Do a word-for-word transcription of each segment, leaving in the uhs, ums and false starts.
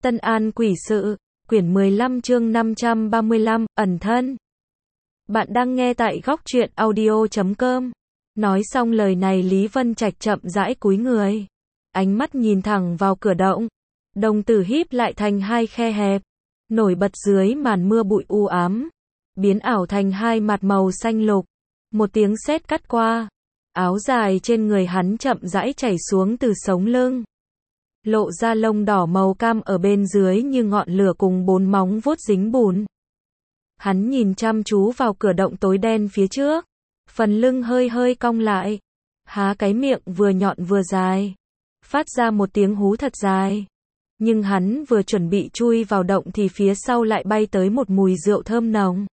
Tân An Quỷ Sự, quyển mười lăm chương năm trăm ba mươi lăm, ẩn thân. Bạn đang nghe tại góc truyện audio chấm com. Nói xong lời này Lý Vân Trạch chậm rãi cúi người. Ánh mắt nhìn thẳng vào cửa động. Đồng tử híp lại thành hai khe hẹp. Nổi bật dưới màn mưa bụi u ám. Biến ảo thành hai mặt màu xanh lục. Một tiếng sét cắt qua. Áo dài trên người hắn chậm rãi chảy xuống từ sống lưng. Lộ ra lông đỏ màu cam ở bên dưới như ngọn lửa cùng bốn móng vuốt dính bùn. Hắn nhìn chăm chú vào cửa động tối đen phía trước. Phần lưng hơi hơi cong lại. Há cái miệng vừa nhọn vừa dài. Phát ra một tiếng hú thật dài. Nhưng hắn vừa chuẩn bị chui vào động thì phía sau lại bay tới một mùi rượu thơm nồng.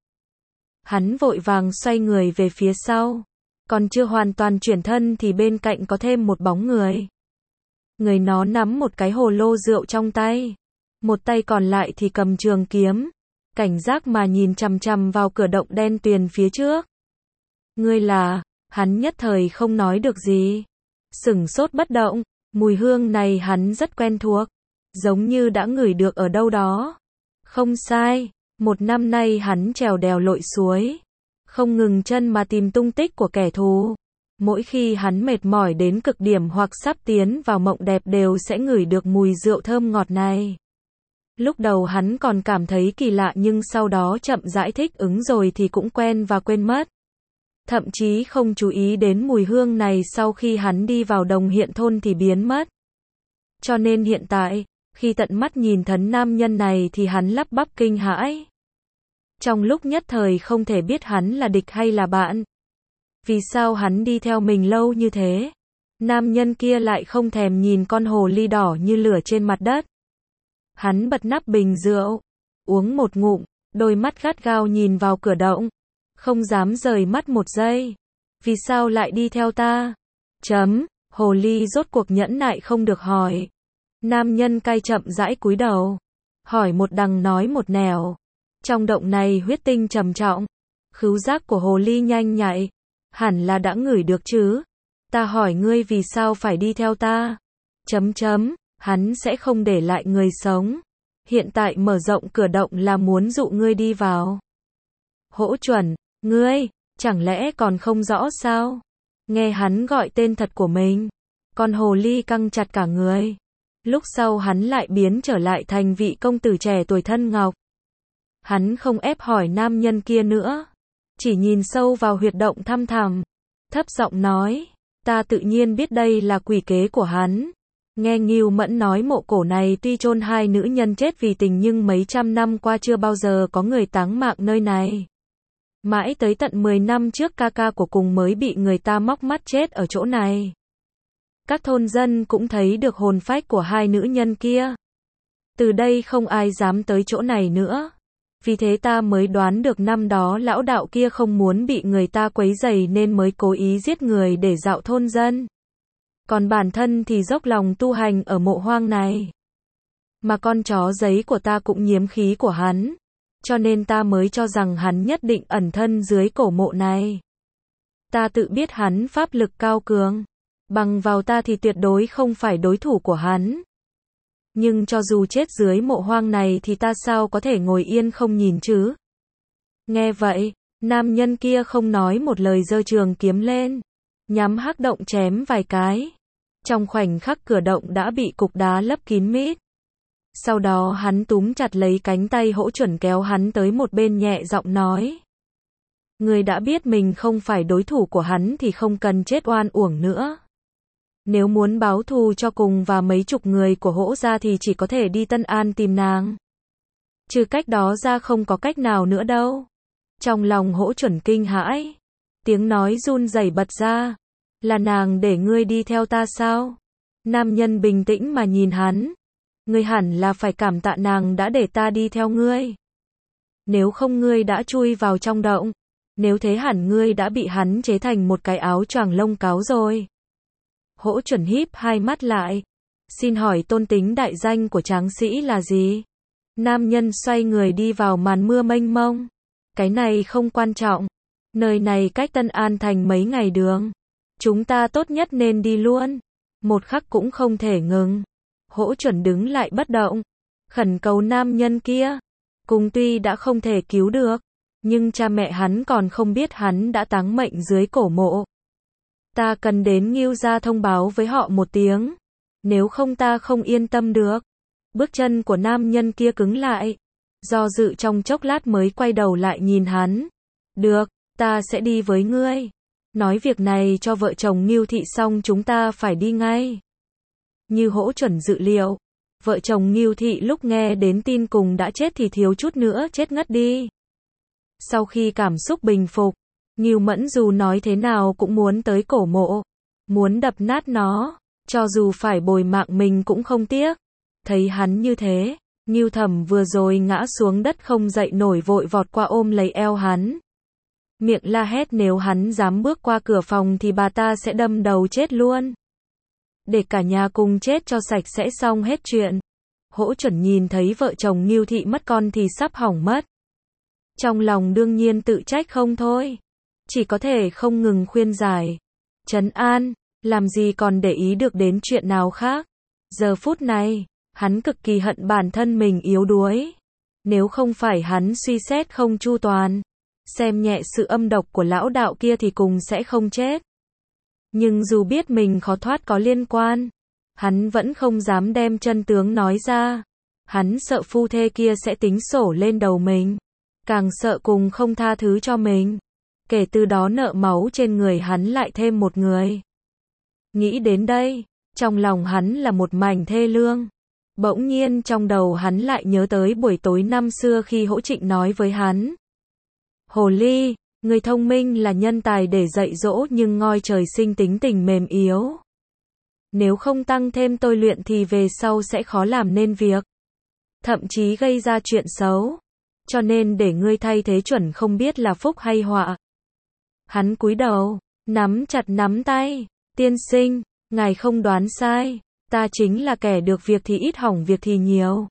Hắn vội vàng xoay người về phía sau. Còn chưa hoàn toàn chuyển thân thì bên cạnh có thêm một bóng người. Người nó nắm một cái hồ lô rượu trong tay. Một tay còn lại thì cầm trường kiếm. Cảnh giác mà nhìn chằm chằm vào cửa động đen tuyền phía trước. Ngươi là, hắn nhất thời không nói được gì. Sửng sốt bất động, mùi hương này hắn rất quen thuộc. Giống như đã ngửi được ở đâu đó. Không sai, một năm nay hắn trèo đèo lội suối. Không ngừng chân mà tìm tung tích của kẻ thù. Mỗi khi hắn mệt mỏi đến cực điểm hoặc sắp tiến vào mộng đẹp đều sẽ ngửi được mùi rượu thơm ngọt này. Lúc đầu hắn còn cảm thấy kỳ lạ nhưng sau đó chậm rãi thích ứng rồi thì cũng quen và quên mất. Thậm chí không chú ý đến mùi hương này sau khi hắn đi vào đồng hiện thôn thì biến mất. Cho nên hiện tại, khi tận mắt nhìn thấy nam nhân này thì hắn lắp bắp kinh hãi. Trong lúc nhất thời không thể biết hắn là địch hay là bạn. Vì sao hắn đi theo mình lâu như thế? Nam nhân kia lại không thèm nhìn con hồ ly đỏ như lửa trên mặt đất. Hắn bật nắp bình rượu, uống một ngụm, đôi mắt gắt gao nhìn vào cửa động, không dám rời mắt một giây. Vì sao lại đi theo ta? Chấm, hồ ly rốt cuộc nhẫn nại không được hỏi. Nam nhân cay chậm rãi cúi đầu, hỏi một đằng nói một nẻo. Trong động này huyết tinh trầm trọng, khứu giác của hồ ly nhanh nhạy. Hẳn là đã ngửi được chứ. Ta hỏi ngươi vì sao phải đi theo ta? Chấm chấm, hắn sẽ không để lại người sống. Hiện tại mở rộng cửa động là muốn dụ ngươi đi vào. Hỗ chuẩn, ngươi, chẳng lẽ còn không rõ sao? Nghe hắn gọi tên thật của mình. Con hồ ly căng chặt cả người. Lúc sau hắn lại biến trở lại thành vị công tử trẻ tuổi thân ngọc. Hắn không ép hỏi nam nhân kia nữa. Chỉ nhìn sâu vào huyệt động thăm thẳm. Thấp giọng nói. Ta tự nhiên biết đây là quỷ kế của hắn. Nghe Ngưu Mẫn nói mộ cổ này tuy chôn hai nữ nhân chết vì tình nhưng mấy trăm năm qua chưa bao giờ có người táng mạng nơi này. Mãi tới tận mười năm trước ca ca của cùng mới bị người ta móc mắt chết ở chỗ này. Các thôn dân cũng thấy được hồn phách của hai nữ nhân kia. Từ đây không ai dám tới chỗ này nữa. Vì thế ta mới đoán được năm đó lão đạo kia không muốn bị người ta quấy rầy nên mới cố ý giết người để dạo thôn dân. Còn bản thân thì dốc lòng tu hành ở mộ hoang này. Mà con chó giấy của ta cũng nhiếm khí của hắn. Cho nên ta mới cho rằng hắn nhất định ẩn thân dưới cổ mộ này. Ta tự biết hắn pháp lực cao cường. Bằng vào ta thì tuyệt đối không phải đối thủ của hắn. Nhưng cho dù chết dưới mộ hoang này thì ta sao có thể ngồi yên không nhìn chứ? Nghe vậy, nam nhân kia không nói một lời giơ trường kiếm lên. Nhắm hắc động chém vài cái. Trong khoảnh khắc cửa động đã bị cục đá lấp kín mít. Sau đó hắn túm chặt lấy cánh tay Hỗ Chuẩn kéo hắn tới một bên nhẹ giọng nói. Ngươi đã biết mình không phải đối thủ của hắn thì không cần chết oan uổng nữa. Nếu muốn báo thù cho cùng và mấy chục người của Hỗ gia thì chỉ có thể đi Tân An tìm nàng. Trừ cách đó ra không có cách nào nữa đâu. Trong lòng Hỗ Chuẩn kinh hãi. Tiếng nói run rẩy bật ra. Là nàng để ngươi đi theo ta sao? Nam nhân bình tĩnh mà nhìn hắn. Ngươi hẳn là phải cảm tạ nàng đã để ta đi theo ngươi. Nếu không ngươi đã chui vào trong động. Nếu thế hẳn ngươi đã bị hắn chế thành một cái áo choàng lông cáo rồi. Hỗ Chuẩn híp hai mắt lại. Xin hỏi tôn tính đại danh của tráng sĩ là gì? Nam nhân xoay người đi vào màn mưa mênh mông. Cái này không quan trọng. Nơi này cách Tân An thành mấy ngày đường. Chúng ta tốt nhất nên đi luôn. Một khắc cũng không thể ngừng. Hỗ Chuẩn đứng lại bất động. khẩn cầu nam nhân kia. Cùng tuy đã không thể cứu được, nhưng cha mẹ hắn còn không biết hắn đã táng mệnh dưới cổ mộ. Ta cần đến Ngưu gia thông báo với họ một tiếng, nếu không ta không yên tâm được. Bước chân của nam nhân kia cứng lại, do dự trong chốc lát mới quay đầu lại nhìn hắn. Được, ta sẽ đi với ngươi. Nói việc này cho vợ chồng Ngưu Thị xong chúng ta phải đi ngay. Như hỗ chuẩn dự liệu, vợ chồng Ngưu Thị lúc nghe đến tin cùng đã chết thì thiếu chút nữa chết ngất đi. Sau khi cảm xúc bình phục, Ngưu Mẫn dù nói thế nào cũng muốn tới cổ mộ, muốn đập nát nó, cho dù phải bồi mạng mình cũng không tiếc. Thấy hắn như thế, Ngưu Thẩm vừa rồi ngã xuống đất không dậy nổi vội vọt qua ôm lấy eo hắn. Miệng la hét nếu hắn dám bước qua cửa phòng thì bà ta sẽ đâm đầu chết luôn. Để cả nhà cùng chết cho sạch sẽ xong hết chuyện. Hỗ chuẩn nhìn thấy vợ chồng Ngưu Thị mất con thì sắp hỏng mất. Trong lòng đương nhiên tự trách không thôi. Chỉ có thể không ngừng khuyên giải, trấn an, làm gì còn để ý được đến chuyện nào khác. Giờ phút này, hắn cực kỳ hận bản thân mình yếu đuối. Nếu không phải hắn suy xét không chu toàn, xem nhẹ sự âm độc của lão đạo kia thì cùng sẽ không chết. Nhưng dù biết mình khó thoát có liên quan, hắn vẫn không dám đem chân tướng nói ra. Hắn sợ phu thê kia sẽ tính sổ lên đầu mình, càng sợ cùng không tha thứ cho mình. Kể từ đó nợ máu trên người hắn lại thêm một người. Nghĩ đến đây, trong lòng hắn là một mảnh thê lương. Bỗng nhiên trong đầu hắn lại nhớ tới buổi tối năm xưa khi Hỗ Trịnh nói với hắn. Hồ ly, người thông minh là nhân tài để dạy dỗ nhưng ngoi trời sinh tính tình mềm yếu. Nếu không tăng thêm tôi luyện thì về sau sẽ khó làm nên việc. Thậm chí gây ra chuyện xấu. Cho nên để ngươi thay thế chuẩn không biết là phúc hay họa. Hắn cúi đầu, nắm chặt nắm tay. Tiên sinh, ngài không đoán sai. Ta chính là kẻ được việc thì ít hỏng việc thì nhiều.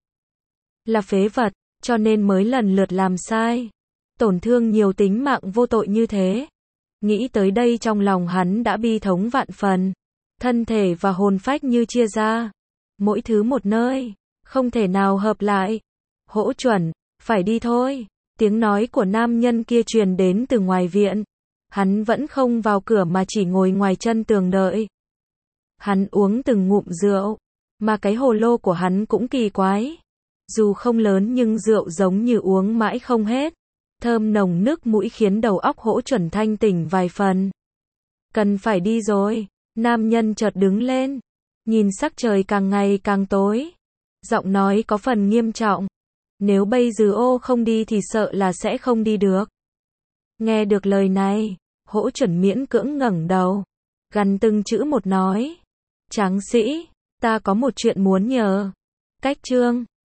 Là phế vật, cho nên mới lần lượt làm sai. Tổn thương nhiều tính mạng vô tội như thế. Nghĩ tới đây trong lòng hắn đã bi thống vạn phần. Thân thể và hồn phách như chia ra. Mỗi thứ một nơi, không thể nào hợp lại. Hỗ chuẩn, phải đi thôi. Tiếng nói của nam nhân kia truyền đến từ ngoài viện. Hắn vẫn không vào cửa mà chỉ ngồi ngoài chân tường đợi. Hắn uống từng ngụm rượu, mà cái hồ lô của hắn cũng kỳ quái. Dù không lớn nhưng rượu giống như uống mãi không hết. Thơm nồng nước mũi khiến đầu óc Hỗ chuẩn thanh tỉnh vài phần. Cần phải đi rồi. Nam nhân chợt đứng lên, nhìn sắc trời càng ngày càng tối. Giọng nói có phần nghiêm trọng. Nếu bây giờ ô không đi thì sợ là sẽ không đi được. Nghe được lời này, Hỗ chuẩn miễn cưỡng ngẩng đầu, gằn từng chữ một nói. Tráng sĩ, ta có một chuyện muốn nhờ. Cách chương